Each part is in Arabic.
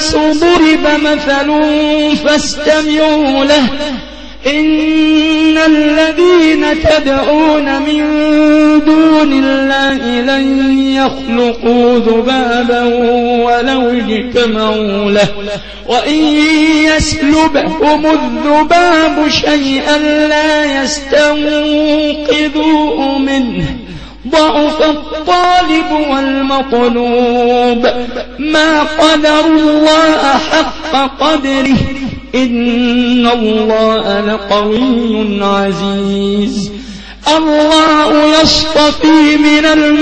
الناس ضرب مثل فاستمعوا له إن الذين تدعون من دون الله لن يخلقوا ذبابا ولو اجتمعوا له وإن يسلبهم الذباب شيئا لا يستنقذوه منه ضعف الطالب والمطلوب ما قدر الله حق قدره إن الله لقوي عزيز الله يصطفي من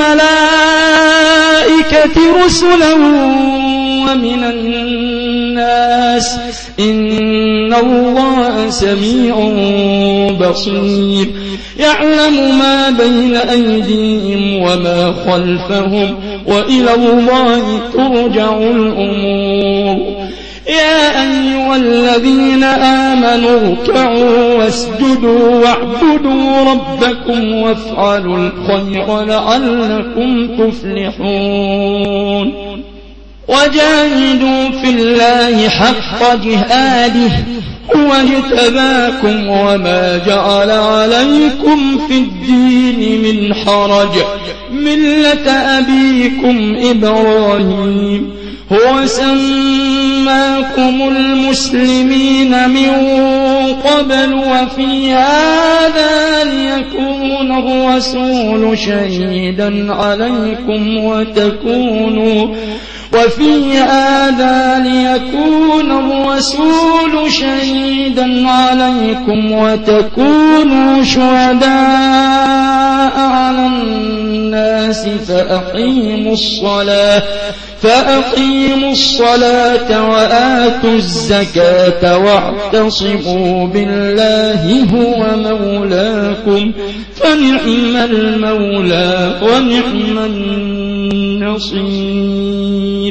الملائكة رسلا ومن الناس إن الله سميع بصير يعلم ما بين أيديهم وما خلفهم وإلى الله ترجع الأمور يا أيها الذين آمنوا اركعوا واسجدوا واعبدوا ربكم وافعلوا الخير لعلكم تفلحون وجاهدوا في الله حق جهاده هو اجتباكم وما جعل عليكم في الدين من حرج ملة أبيكم إبراهيم هو سماكم المسلمين من قبل وفي هذا ليكون الرسول شهيدا عليكم وتكونوا شهداء على الناس فأقيموا الصلاة وآتوا الزكاة واعتصموا بالله هو مولاكم فنعم المولى ونعم النصير